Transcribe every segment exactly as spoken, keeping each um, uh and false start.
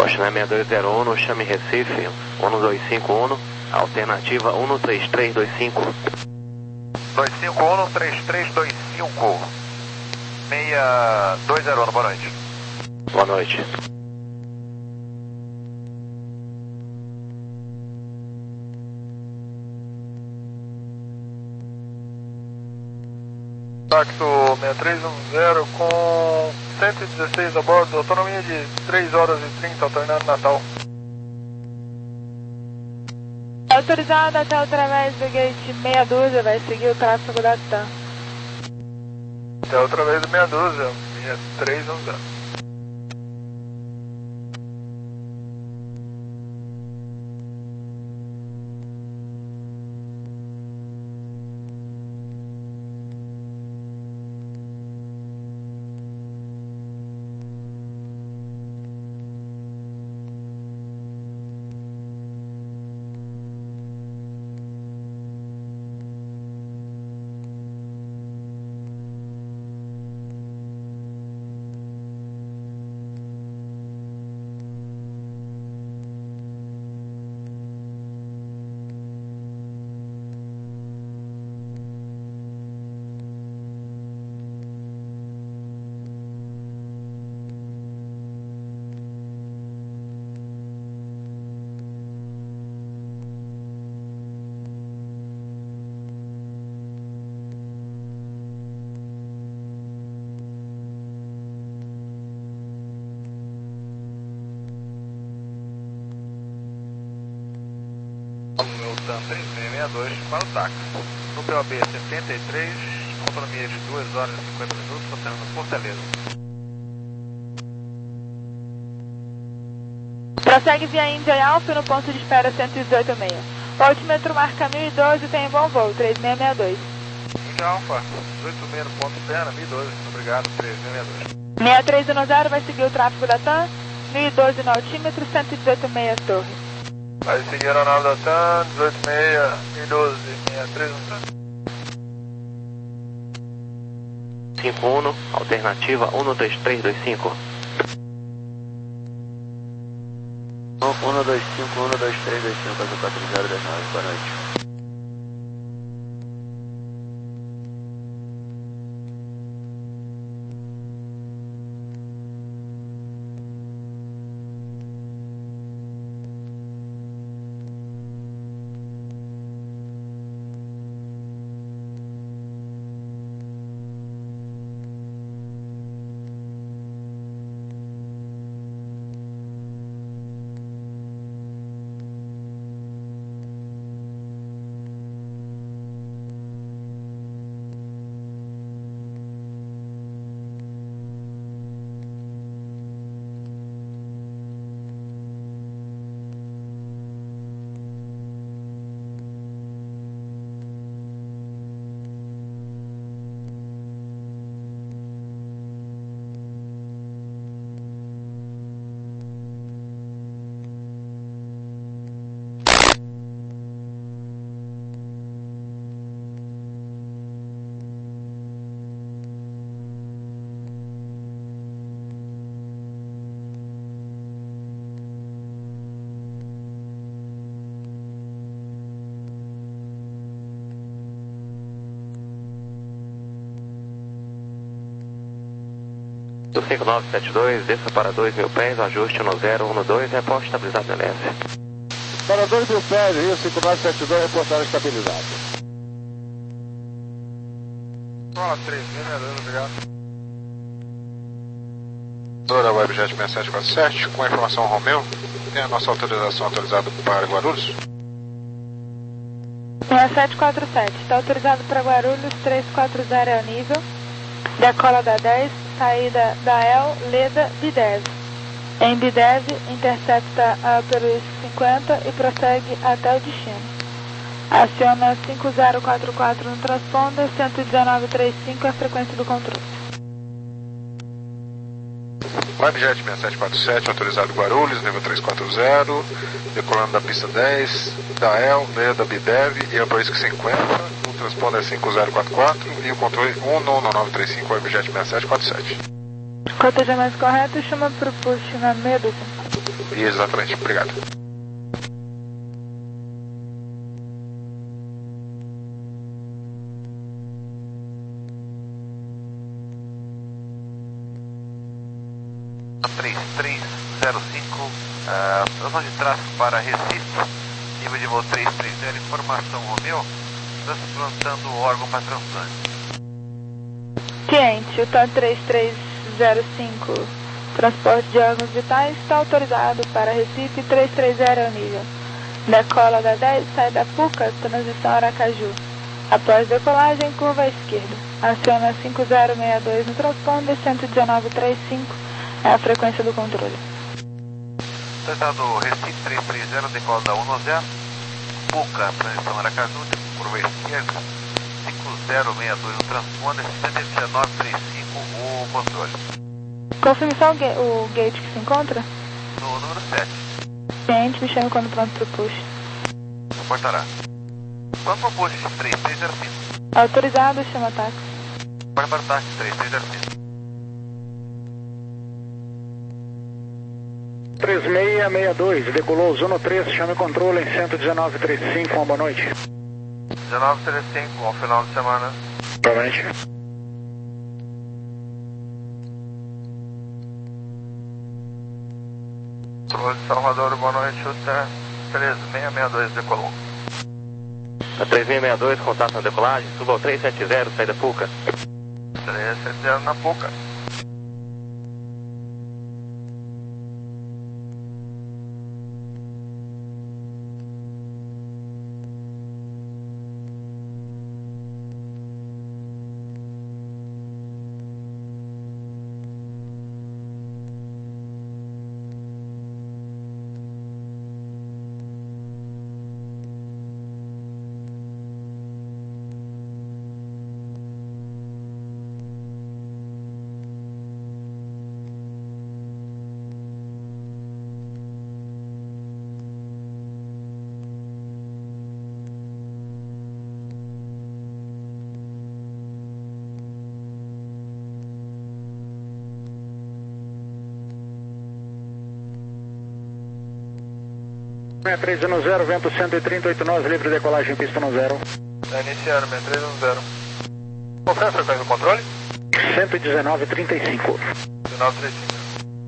Posto seis dois zero um, chame Recife, um dois cinco um, alternativa um três três dois cinco. dois cinco um, três três dois cinco. seis dois zero um, boa noite. Boa noite. Táxi seis três um zero com cento e dezesseis a bordo, autonomia de três horas e trinta, alternando Natal. Autorizado até através do gate meia dúzia, vai seguir o tráfego da TAM. Até através do meia dúzia, seis três um zero. TAM três seis seis dois para o táxi. No P O B setenta e três, autonomia de duas horas e cinquenta minutos, alternando Fortaleza. Prossegue via Índia e Alfa no ponto de espera cento e dezoito seis. O altímetro marca mil e doze, tem bom voo, três seis seis dois. Índia Alfa, dezoito seis no ponto de espera, mil e doze, obrigado, três seis seis dois. seis três um zero vai seguir o tráfego da TAM, mil e doze no altímetro, cento e dezoito seis Torre. Vai seguir a aeronave da TAM, dezoito seis, mil e doze, seis três um zero. cinco um, alternativa um três três dois cinco. um dois cinco, um dois três dois cinco, quatro quatro zero dois nove, boa noite. Do cinco nove sete dois, desça para dois mil pés, ajuste no zero um dois, reporte estabilizado no L S. Para dois mil pés, Rio cinco nove sete dois, reportar estabilizado. Fala, três seis dois, obrigado. Da Webjet seis sete quatro sete, com a informação Romeu, tem a nossa autorização autorizada para Guarulhos? seis sete quatro sete, está autorizado para Guarulhos, três quatro zero é o nível, decola da dez, saída da El, Leda, Bidev. Em Bidev, intercepta a Perus cinquenta e prossegue até o destino. Aciona cinco zero quatro quatro no transponder, cento e dezenove trinta e cinco é a frequência do controle. Webjet seis sete quatro sete, autorizado Guarulhos, nível três quatro zero, decolando da pista dez, da El, Leda, Bidev e a Perus cinquenta. O transponder cinco zero quatro quatro e o controle um nove nove três cinco, Webjet seis sete quatro sete. Cotejamento correto, chama para o push na meia dúzia. Exatamente, obrigado. três três zero cinco, uh, zona de tráfego para Recife, nível de voo três três zero, informação Romeu, transplantando o órgão para transplante. Cliente, o T A três três zero cinco, transporte de órgãos vitais, está autorizado para Recife, três três zero é o nível. Decola da dez, sai da Puca, transição Aracaju. Após decolagem, curva à esquerda. Aciona cinco zero seis dois no transponder, cento e dezenove trinta e cinco, é a frequência do controle. Tratado Recife três três zero, decola da um zero, Puca, transição Aracaju, curva à esquerda, cinco zero seis dois no transponder, cento e dezenove trinta e cinco, o controle. Confirme só o, ga o gate que se encontra? No número sete. Cliente, me chame quando pronto para o push. Reportará. Quanto para o push três três zero cinco? Autorizado, chama táxi. Para para o táxi três três zero cinco. três seis seis dois, decolou Zona três, chame controle em cento e dezenove trinta e cinco, uma boa noite. dezenove trinta e cinco, bom final de semana. Provavelmente. Controle de Salvador, boa noite, o três seis seis dois decolou. A três seis seis dois, contato na decolagem, suba ao três sete zero, saída Puca. três sete zero na Puca. seis três um zero, vento cento e trinta e oito nós, livre decolagem, pista no zero. Está iniciando, seis três um zero. Qual foi a frequência do controle? cento e dezenove trinta e cinco. dezenove trinta e cinco.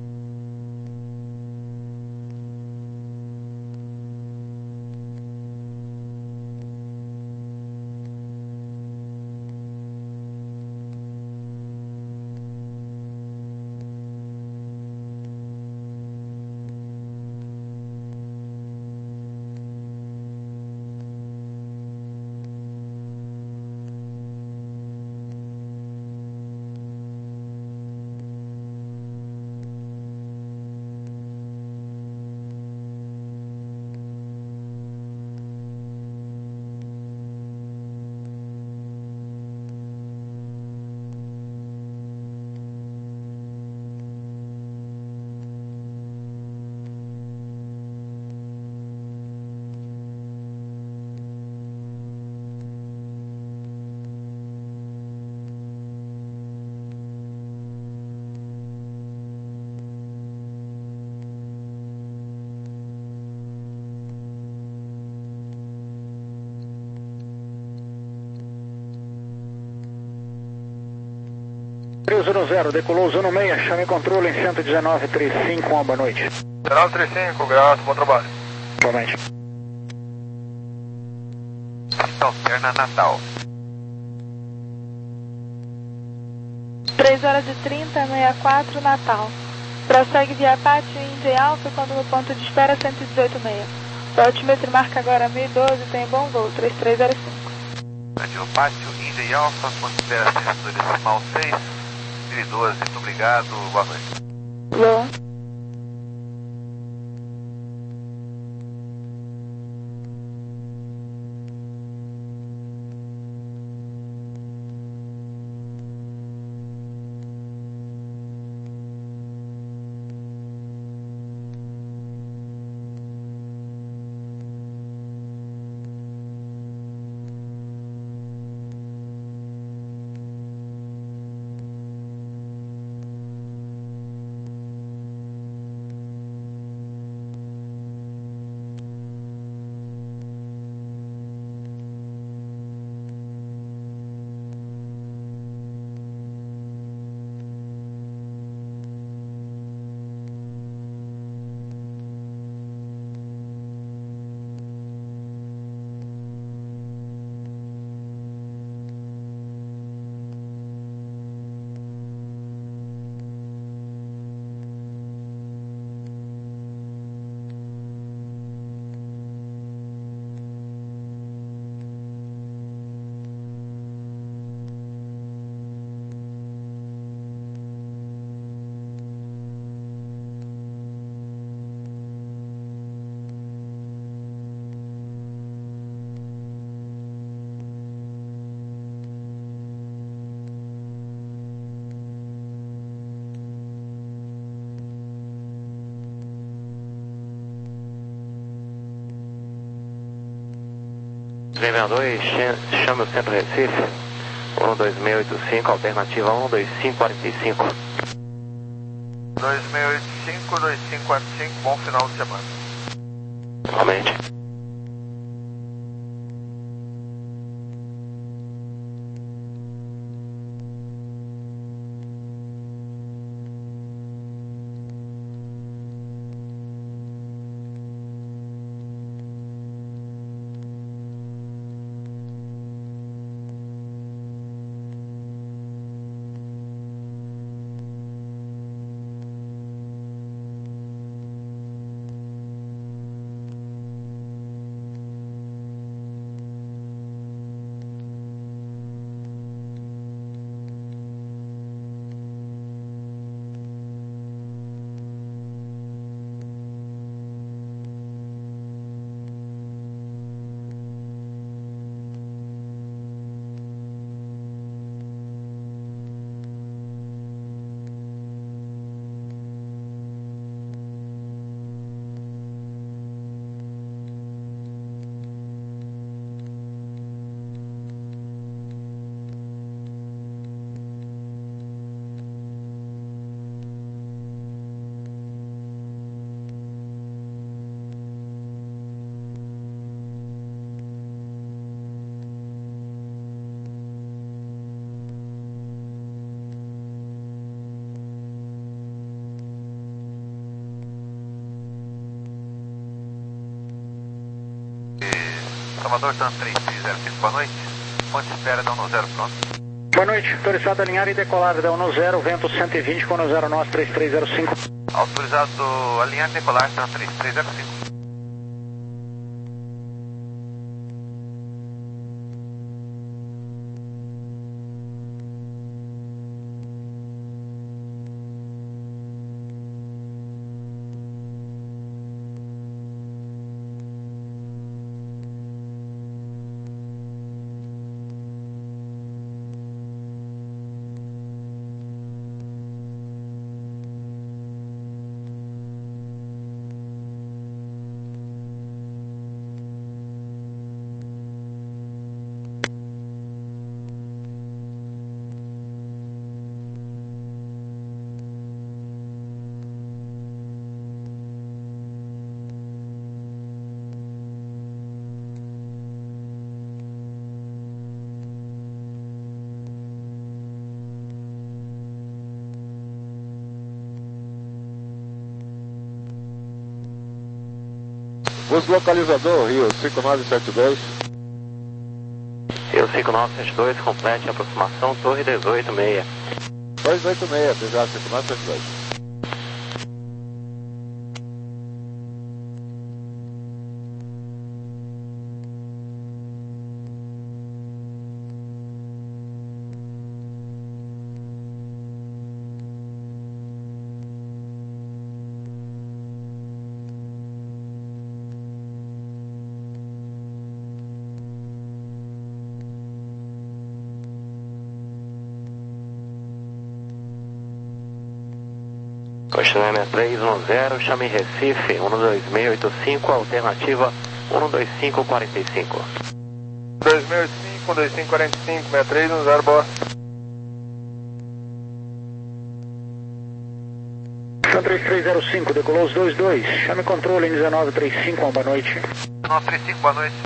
três um zero, decolou Zona seis, chame controle em cento e dezenove trinta e cinco, uma boa noite. dezenove trinta e cinco, graças, bom trabalho. Provavelmente. Pista alterna Natal. três horas e trinta, sessenta e quatro, Natal. Prossegue via Pátio Índia Alfa quando no ponto de espera cento e dezoito vírgula seis. O altimetro marca agora mil e doze, tem bom voo, três três zero cinco. Radio Pátio Índia e Alfa, ponto de espera cento e decimal seis, mil e doze, muito obrigado, boa noite. Alô? Lima dois, chame o centro Recife, um dois seis oito cinco, alternativa um dois cinco quatro cinco. dois seis oito cinco, dois cinco quatro cinco, bom final de semana. Realmente. Salvador, Tan três três zero cinco, boa noite. Ponte espera da um zero, pronto. Boa noite, autorizado a alinhar e decolar da um zero, vento cento e vinte com um zero nove três três zero cinco. Autorizado a alinhar e decolar, Tan três três zero cinco. Bus localizador, Rio cinco nove sete dois. Rio cinco nove sete dois, complete a aproximação, torre dezoito seis. dois oito seis, obrigado, cinco nove sete dois. Continua M três um zero, chame Recife, um dois seis oito cinco, alternativa um dois cinco quatro cinco. dois seis oito cinco, um dois cinco quatro cinco, seis três um zero, boa. três três zero cinco, decolou os dois dois, chame controle em um nove três cinco, uma boa noite. nove três cinco, boa noite.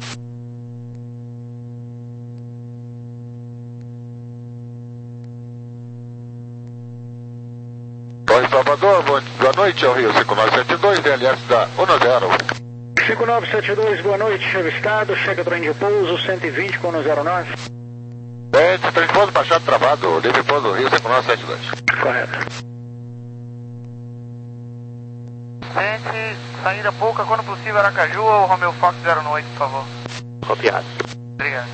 Torre Salvador, boa noite, é o Rio cinco nove sete dois, D L S da um zero. cinco nove sete dois, boa noite, avistado, chega trem de pouso, cento e vinte com um zero nove. Pente, trem de pouso baixado travado, livre pouso Rio cinco nove sete dois. Correto. Gente, saída pouca, quando possível, Aracaju ou Romeo Fox zero oito, por favor. Copiado. Obrigado.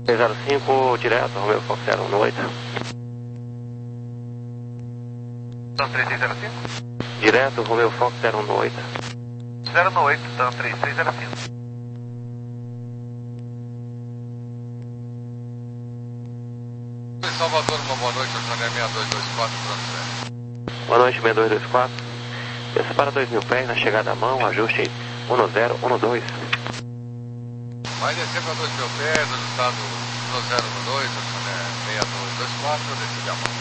zero cinco, direto, Romeo Fox zero um oito. Então três seis zero cinco? Direto, Romeo Fox zero um oito. zero um oito, então três seis zero cinco. Salvador, uma boa noite, Oceané seis dois dois quatro, Transfer. Boa noite, seis dois dois quatro. Desça para dois mil pés na chegada à mão, ajuste um zero um dois. Vai descer para dois mil pés, ajustado um zero um dois, Oceané seis dois dois quatro, decide a mão.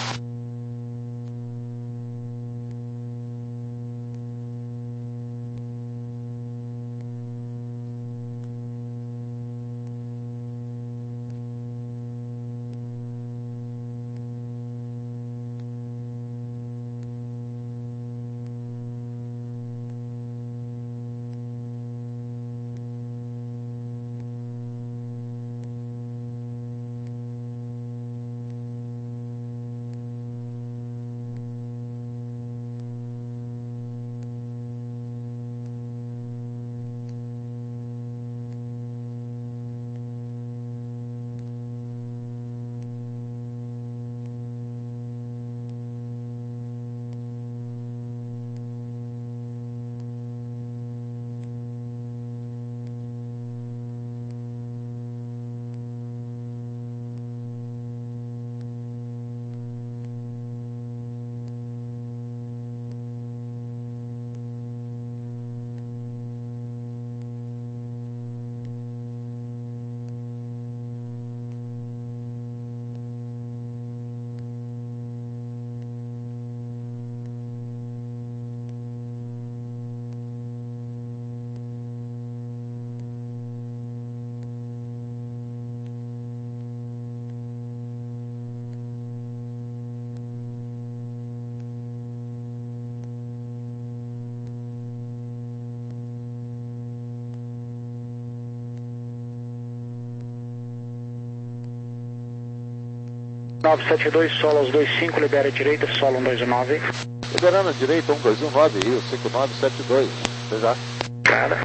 nove sete dois, solo aos dois cinco, libera a direita, solo um dois nove. Liberando a direita, um dois nove, Rio cinco nove sete dois. Já. Nada.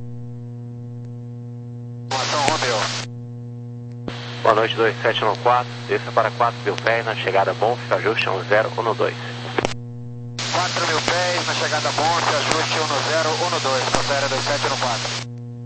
Boa noite, dois sete um quatro. Desça para quatro mil pés na chegada bom, ajuste um zero um dois. quatro mil pés na chegada bom, ajuste um zero um dois, confere dois sete um quatro.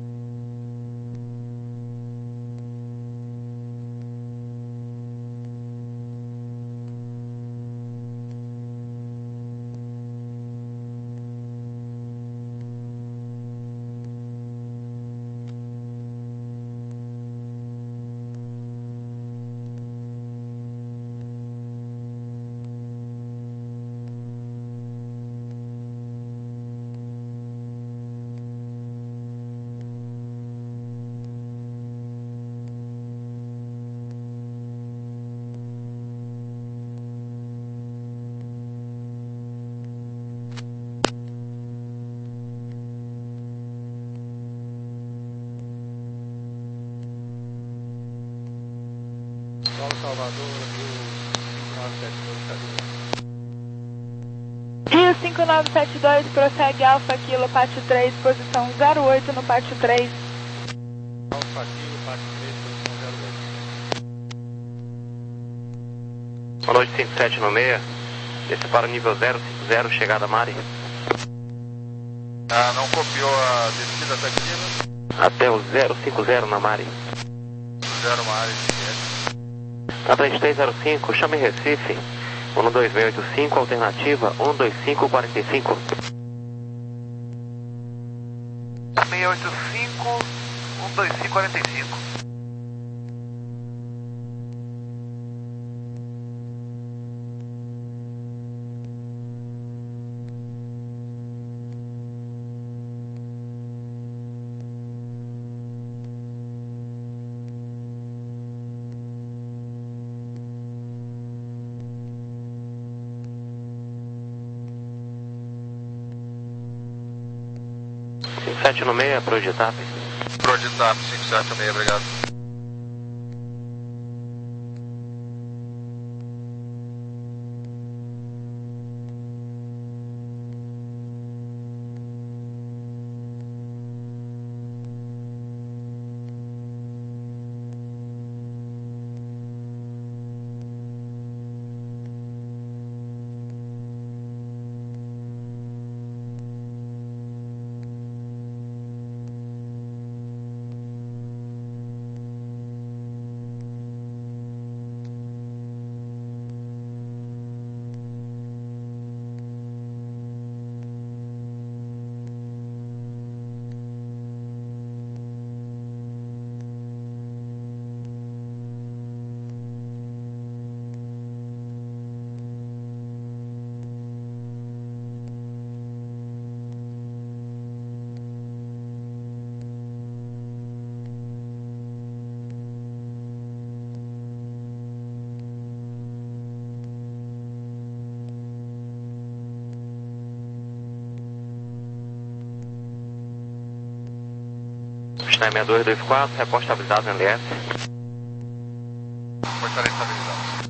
Rio cinco nove sete dois, prossegue Alfa Kilo, pátio três, posição zero oito no pátio três. Alfa Kilo, pátio três, posição zero oito. Boa noite, cinco sete no seis. Desça para o nível zero cinco zero, chegada Mari. Ah, não copiou a descida até aqui, né? Até o zero cinco zero na Mari. zero Mari, Na três três zero cinco, chame Recife. um dois seis oito cinco, alternativa um dois cinco quatro cinco. seis oito cinco, um dois cinco quatro cinco. cinco sete no seis, Projetap. Projetap, cinco sete seis, obrigado. China seis dois dois quatro, reporte estabilizado no L S. Portaria estabilizada.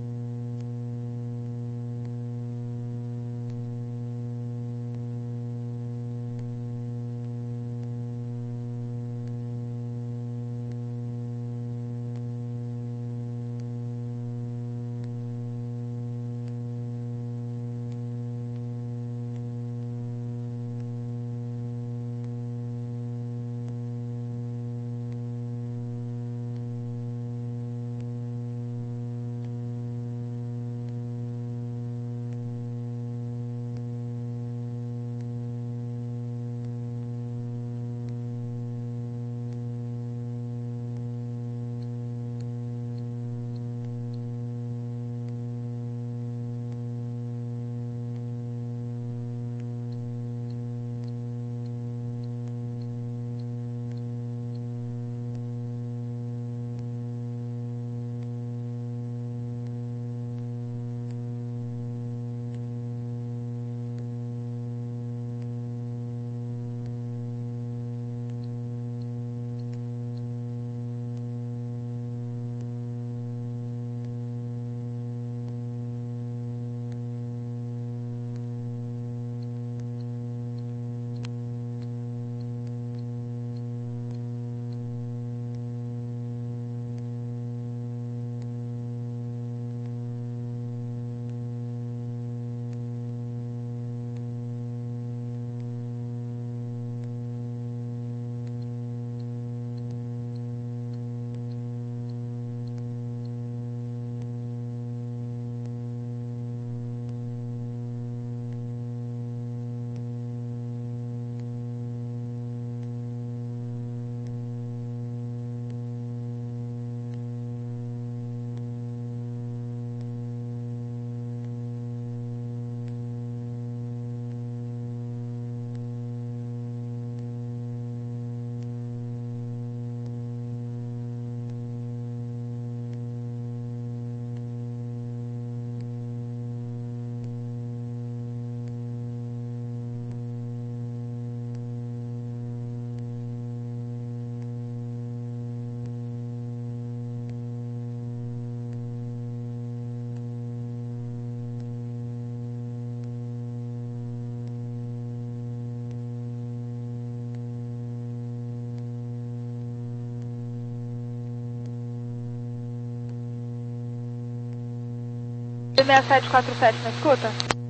seis sete quatro sete, me escuta?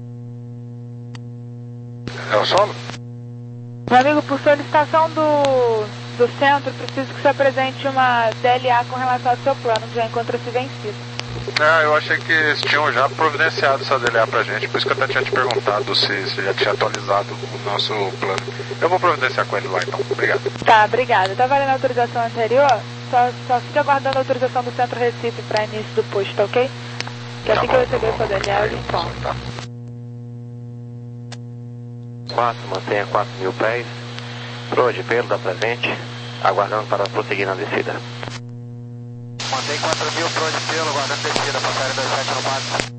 É o solo? Meu amigo, por solicitação do, do centro, preciso que se apresente uma D L A com relação ao seu plano, que já encontra-se vencido. Não, eu achei que eles tinham já providenciado essa D L A pra gente, por isso que eu até tinha te perguntado se, se já tinha atualizado o nosso plano. Eu vou providenciar com ele lá então, obrigado. Tá, obrigada. Tá valendo a autorização anterior? Só, só fica aguardando a autorização do Centro Recife para início do posto, ok? Que assim Tá que bom, eu receber tá sua D L A, eu lhe bom. informo. Tá. quatro, mantenha quatro mil pés. Proa de pelo da presente, aguardando para prosseguir na descida. Mantém quatro mil, proa de pelo, aguardando descida, passaram dois sete no máximo.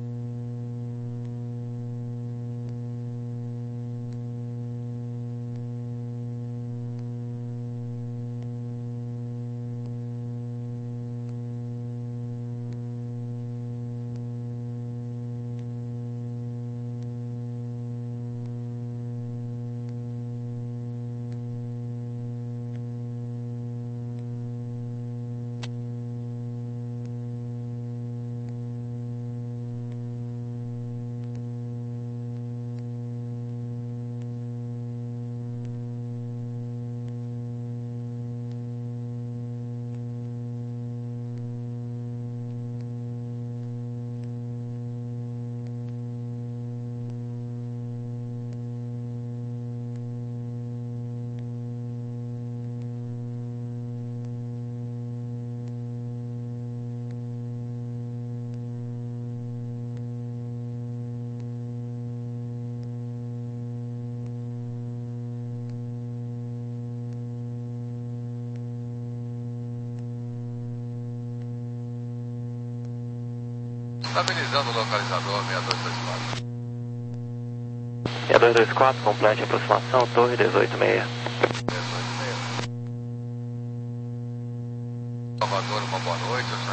Estabilizando o localizador seis dois dois quatro. seis dois dois quatro, complete a aproximação, torre dezoito seis. dezoito seis.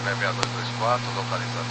seis dois dois quatro, localizado